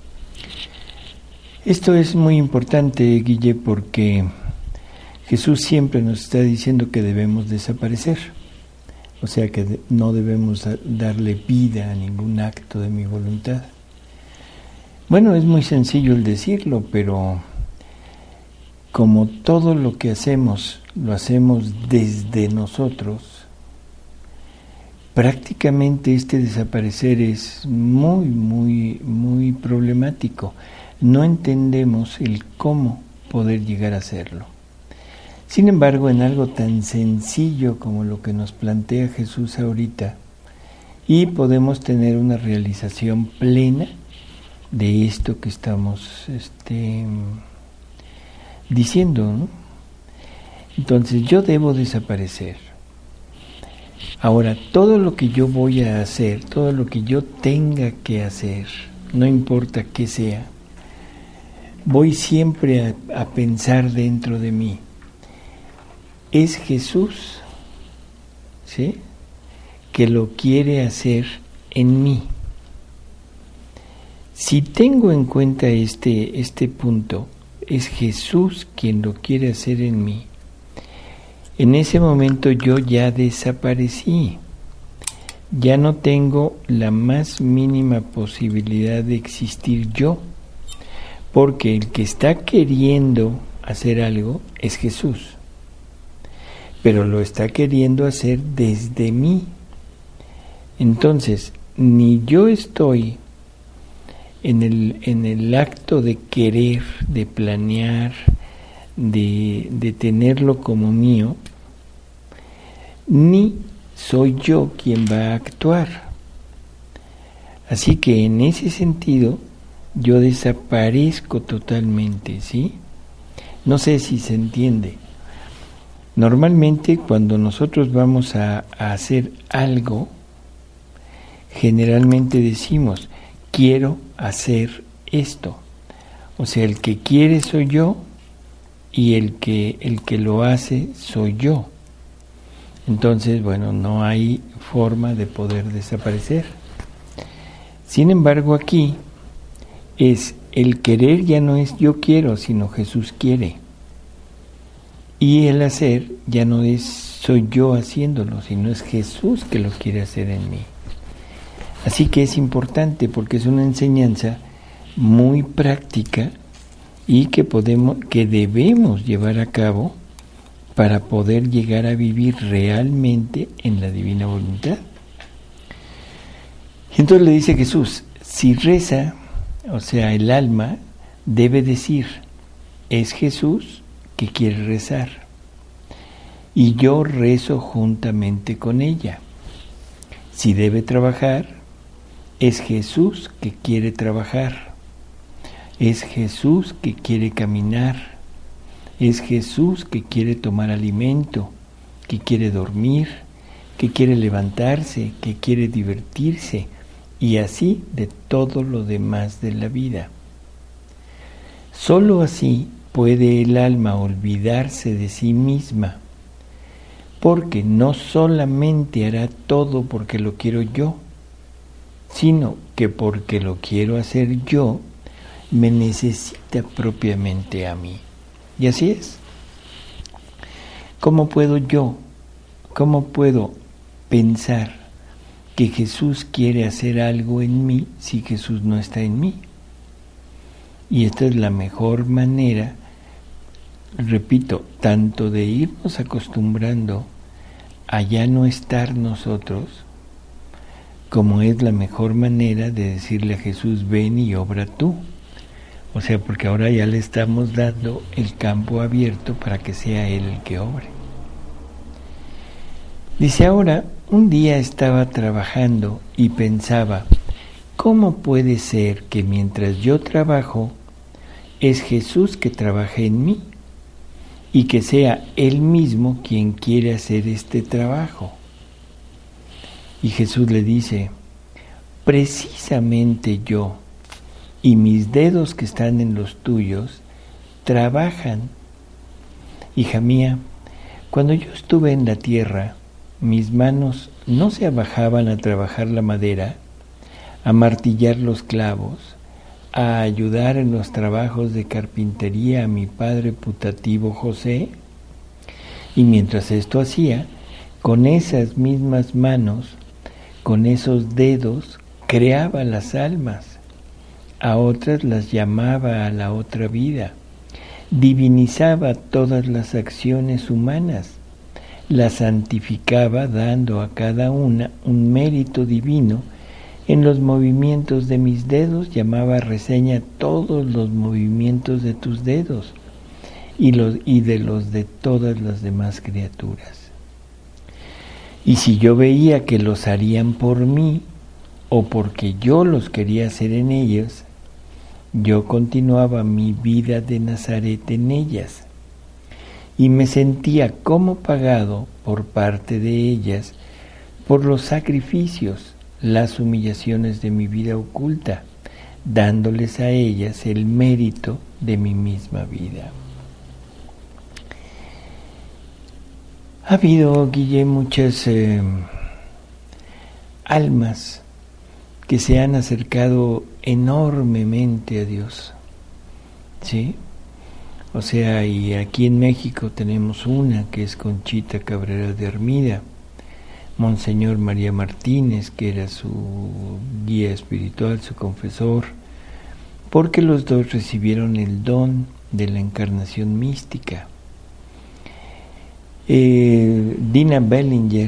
Esto es muy importante, Guille, porque Jesús siempre nos está diciendo que debemos desaparecer. O sea que no debemos darle vida a ningún acto de mi voluntad. Bueno, es muy sencillo el decirlo, pero como todo lo que hacemos, lo hacemos desde nosotros, prácticamente este desaparecer es muy problemático. No entendemos el cómo poder llegar a hacerlo. Sin embargo, en algo tan sencillo como lo que nos plantea Jesús ahorita, y podemos tener una realización plena de esto que estamos diciendo, ¿no? Entonces, yo debo desaparecer. Ahora, todo lo que yo voy a hacer, todo lo que yo tenga que hacer, no importa qué sea, voy siempre a pensar dentro de mí, es Jesús, ¿sí?, que lo quiere hacer en mí. Si tengo en cuenta este punto, es Jesús quien lo quiere hacer en mí. En ese momento yo ya desaparecí, ya no tengo la más mínima posibilidad de existir yo, porque el que está queriendo hacer algo es Jesús, pero lo está queriendo hacer desde mí. Entonces, ni yo estoy en el acto de querer, de planear, de tenerlo como mío, ni soy yo quien va a actuar. Así que en ese sentido yo desaparezco totalmente, ¿sí? No sé si se entiende. Normalmente cuando nosotros vamos a hacer algo, generalmente decimos, quiero hacer esto. O sea, el que quiere soy yo, y el que lo hace soy yo. Entonces, bueno, no hay forma de poder desaparecer. Sin embargo, aquí es el querer, ya no es yo quiero, sino Jesús quiere. Y el hacer ya no es soy yo haciéndolo, sino es Jesús que lo quiere hacer en mí. Así que es importante porque es una enseñanza muy práctica y que debemos llevar a cabo para poder llegar a vivir realmente en la divina voluntad. Y entonces le dice Jesús, si reza, o sea, el alma debe decir, es Jesús que quiere rezar, y yo rezo juntamente con ella. Si debe trabajar, es Jesús que quiere trabajar. Es Jesús que quiere caminar, es Jesús que quiere tomar alimento, que quiere dormir, que quiere levantarse, que quiere divertirse, y así de todo lo demás de la vida. Sólo así puede el alma olvidarse de sí misma, porque no solamente hará todo porque lo quiero yo, sino que porque lo quiero hacer yo, me necesita propiamente a mí. Y así es. ¿Cómo puedo pensar que Jesús quiere hacer algo en mí si Jesús no está en mí? Y esta es la mejor manera, repito, tanto de irnos acostumbrando a ya no estar nosotros, como es la mejor manera de decirle a Jesús, ven y obra tú. O sea, porque ahora ya le estamos dando el campo abierto para que sea Él el que obre. Dice ahora, un día estaba trabajando y pensaba, ¿cómo puede ser que mientras yo trabajo, es Jesús que trabaja en mí y que sea Él mismo quien quiere hacer este trabajo? Y Jesús le dice, precisamente yo y mis dedos que están en los tuyos trabajan. Hija mía, cuando yo estuve en la tierra, mis manos no se abajaban a trabajar la madera, a martillar los clavos, a ayudar en los trabajos de carpintería a mi padre putativo José. Y mientras esto hacía, con esas mismas manos, con esos dedos, creaba las almas. A otras las llamaba a la otra vida, divinizaba todas las acciones humanas, las santificaba dando a cada una un mérito divino. En los movimientos de mis dedos llamaba reseña todos los movimientos de tus dedos y de los de todas las demás criaturas. Y si yo veía que los harían por mí o porque yo los quería hacer en ellos, yo continuaba mi vida de Nazaret en ellas y me sentía como pagado por parte de ellas por los sacrificios, las humillaciones de mi vida oculta, dándoles a ellas el mérito de mi misma vida. Ha habido, Guille, muchas almas que se han acercado enormemente a Dios, ¿sí? O sea, y aquí en México tenemos una que es Conchita Cabrera de Armida, Monseñor María Martínez, que era su guía espiritual, su confesor, porque los dos recibieron el don de la encarnación mística. Dina Belanger,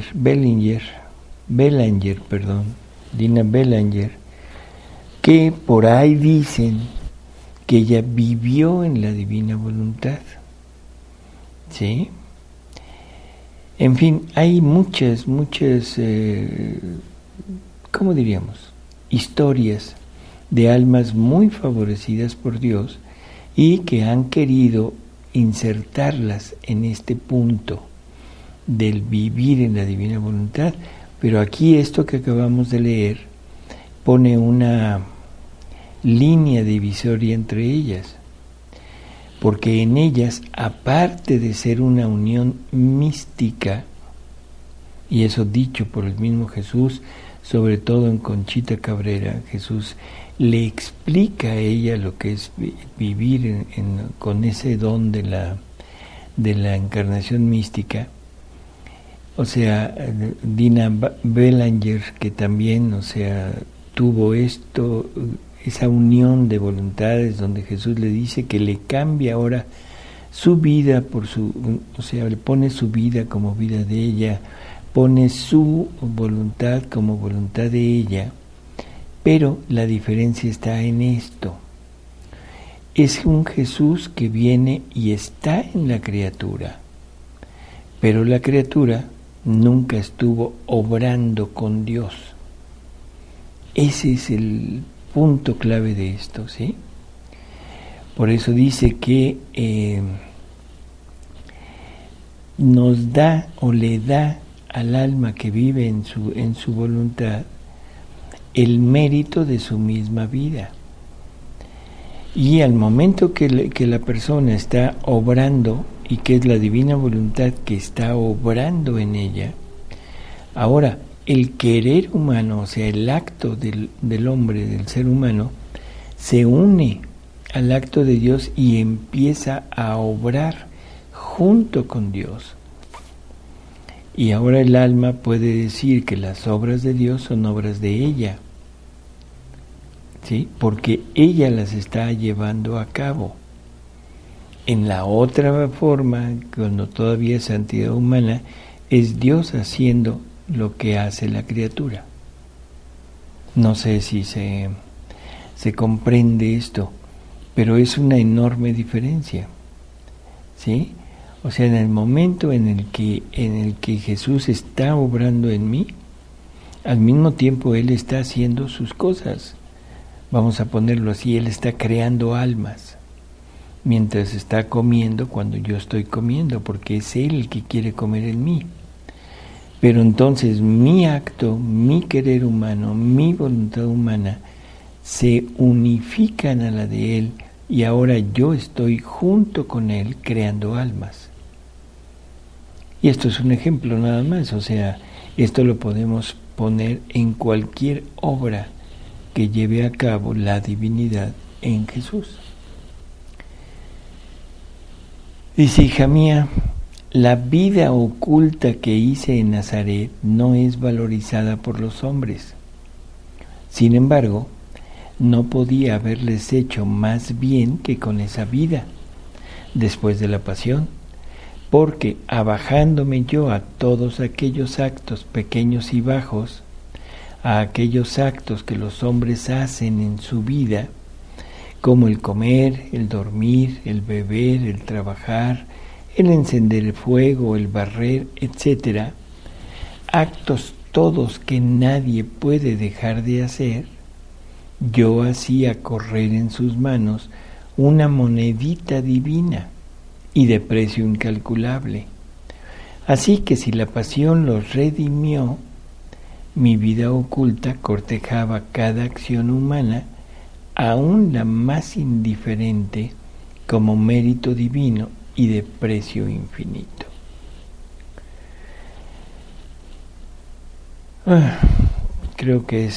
que por ahí dicen que ella vivió en la divina voluntad, ¿sí? En fin, hay muchas, ¿cómo diríamos? Historias de almas muy favorecidas por Dios y que han querido insertarlas en este punto del vivir en la divina voluntad. Pero aquí esto que acabamos de leer pone una línea divisoria entre ellas, porque en ellas, aparte de ser una unión mística, y eso dicho por el mismo Jesús, sobre todo en Conchita Cabrera, Jesús le explica a ella lo que es vivir con ese don de la encarnación mística. O sea, Dina Belanger, que también, o sea, tuvo esa unión de voluntades donde Jesús le dice que le cambia ahora su vida o sea, le pone su vida como vida de ella, pone su voluntad como voluntad de ella, pero la diferencia está en esto. Es un Jesús que viene y está en la criatura, pero la criatura nunca estuvo obrando con Dios. Ese es el punto clave de esto, ¿sí? Por eso dice que nos da o le da al alma que vive en su voluntad el mérito de su misma vida. Y al momento que la persona está obrando, y que es la divina voluntad que está obrando en ella, ahora el querer humano, o sea, el acto del hombre, del ser humano, se une al acto de Dios y empieza a obrar junto con Dios. Y ahora el alma puede decir que las obras de Dios son obras de ella, ¿sí? Porque ella las está llevando a cabo. En la otra forma, cuando todavía es santidad humana, es Dios haciendo lo que hace la criatura. No sé si se comprende esto, pero es una enorme diferencia, ¿sí? O sea, en el momento en el que Jesús está obrando en mí, al mismo tiempo Él está haciendo sus cosas. Vamos a ponerlo así, Él está creando almas, mientras está comiendo cuando yo estoy comiendo, porque es Él el que quiere comer en mí. Pero entonces mi acto, mi querer humano, mi voluntad humana, se unifican a la de Él, y ahora yo estoy junto con Él creando almas. Y esto es un ejemplo nada más, o sea, esto lo podemos poner en cualquier obra que lleve a cabo la divinidad en Jesús. Dice: hija mía, la vida oculta que hice en Nazaret no es valorizada por los hombres. Sin embargo, no podía haberles hecho más bien que con esa vida, después de la pasión, porque abajándome yo a todos aquellos actos pequeños y bajos, a aquellos actos que los hombres hacen en su vida, como el comer, el dormir, el beber, el trabajar, el encender el fuego, el barrer, etc., actos todos que nadie puede dejar de hacer, yo hacía correr en sus manos una monedita divina y de precio incalculable. Así que si la pasión los redimió, mi vida oculta cortejaba cada acción humana, aún la más indiferente, como mérito divino y de precio infinito. Creo que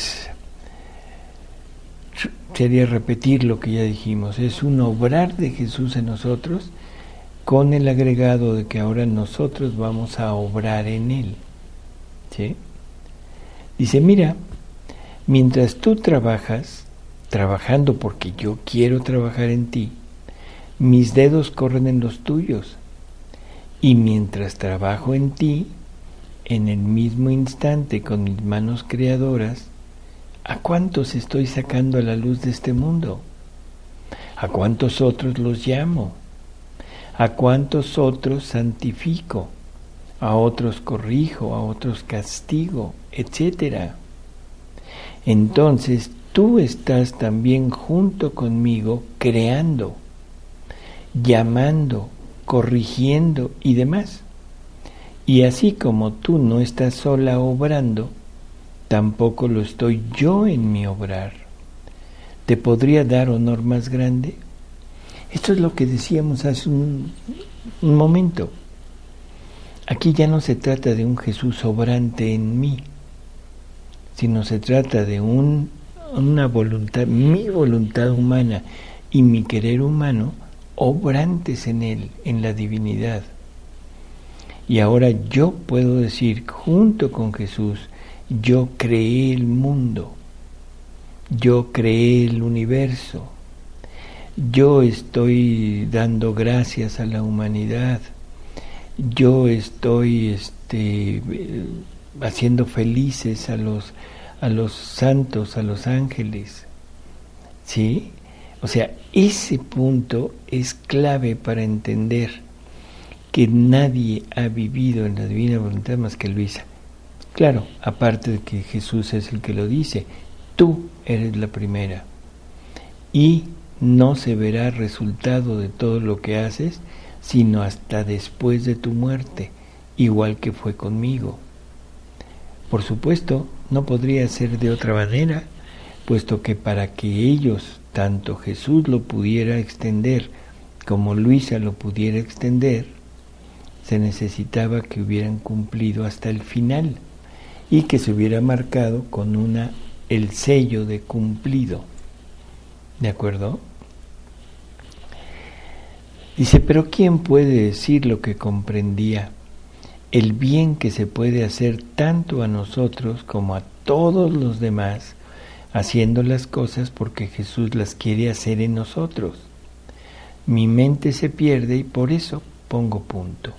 sería repetir lo que ya dijimos, es un obrar de Jesús en nosotros, con el agregado de que ahora nosotros vamos a obrar en Él, ¿sí? Dice: mira, mientras tú trabajas, trabajando porque yo quiero trabajar en ti, mis dedos corren en los tuyos, y mientras trabajo en ti, en el mismo instante con mis manos creadoras, ¿a cuántos estoy sacando a la luz de este mundo? ¿A cuántos otros los llamo? ¿A cuántos otros santifico? A otros corrijo, a otros castigo, etc. Entonces tú estás también junto conmigo creando, llamando, corrigiendo y demás. Y así como tú no estás sola obrando, tampoco lo estoy yo en mi obrar. ¿Te podría dar honor más grande? Esto es lo que decíamos hace un momento. Aquí ya no se trata de un Jesús obrante en mí, sino se trata de una voluntad, mi voluntad humana y mi querer humano, obrantes en Él, en la divinidad. Y ahora yo puedo decir, junto con Jesús, yo creé el mundo, yo creé el universo, yo estoy dando gracias a la humanidad, yo estoy haciendo felices a los santos, a los ángeles, ¿sí? O sea, ese punto es clave para entender que nadie ha vivido en la divina voluntad más que Luisa. Claro, aparte de que Jesús es el que lo dice, tú eres la primera. Y no se verá resultado de todo lo que haces, sino hasta después de tu muerte, igual que fue conmigo. Por supuesto, no podría ser de otra manera, puesto que para que ellos, tanto Jesús lo pudiera extender como Luisa lo pudiera extender, se necesitaba que hubieran cumplido hasta el final y que se hubiera marcado con el sello de cumplido. ¿De acuerdo? Dice, pero ¿quién puede decir lo que comprendía? El bien que se puede hacer tanto a nosotros como a todos los demás, haciendo las cosas porque Jesús las quiere hacer en nosotros. Mi mente se pierde y por eso pongo punto.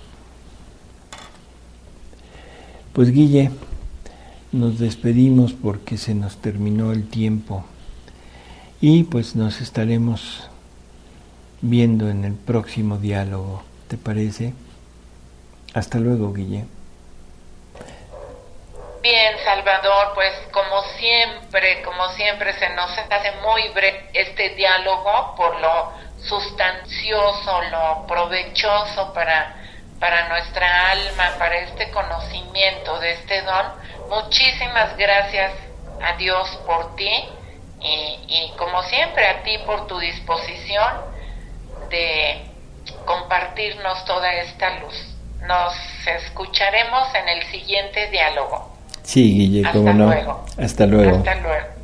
Pues Guille, nos despedimos porque se nos terminó el tiempo y pues nos estaremos viendo en el próximo diálogo, ¿te parece? Hasta luego, Guille. Bien, Salvador, pues como siempre se nos hace muy breve este diálogo por lo sustancioso, lo provechoso para nuestra alma, para este conocimiento de este don. Muchísimas gracias a Dios por ti y como siempre a ti por tu disposición de compartirnos toda esta luz. Nos escucharemos en el siguiente diálogo. Sí, Guille, cómo no. Luego. Hasta luego. Hasta luego.